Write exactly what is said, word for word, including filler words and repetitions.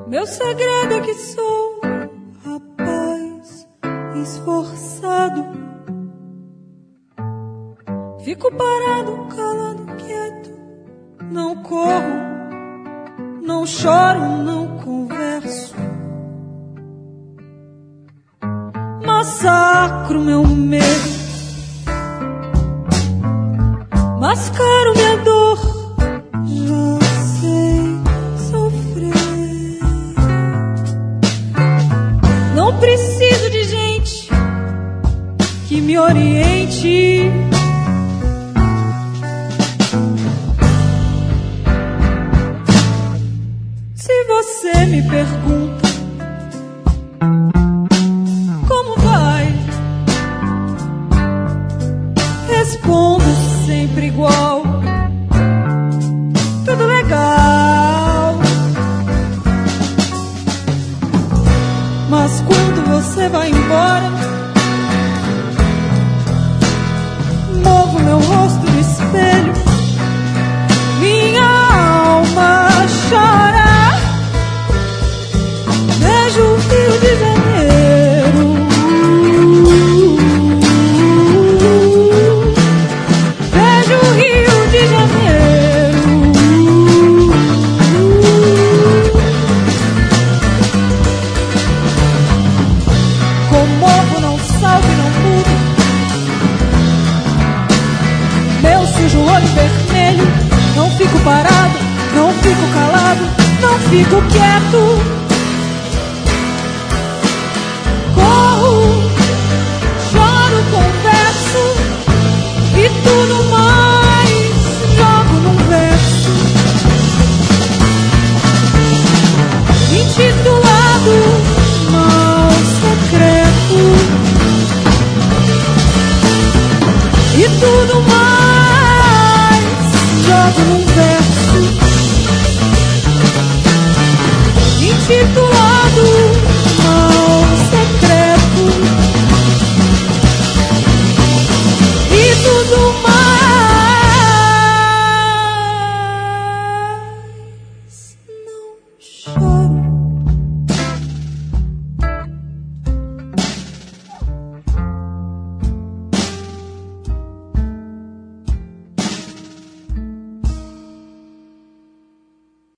Meu segredo é que sou rapaz esforçado. Fico parado, calado, quieto. Não corro, não choro, não converso. Massacro meu medo, mascaro minha dor. Já sei sofrer. Não preciso de gente que me oriente. Se você me pergunta como vai, respondo sempre igual. Tudo legal. Mas quando você vai embora, movo meu rosto no espelho, minha alma chora. Vejo o Rio de Janeiro, vejo o Rio de Janeiro. Comovo, não salvo e não mudo. Meu sujo olho vermelho. Não fico parado, não fico calado, não fico quieto. E tudo mais jogo num verso intitulado Mal Secreto. E tudo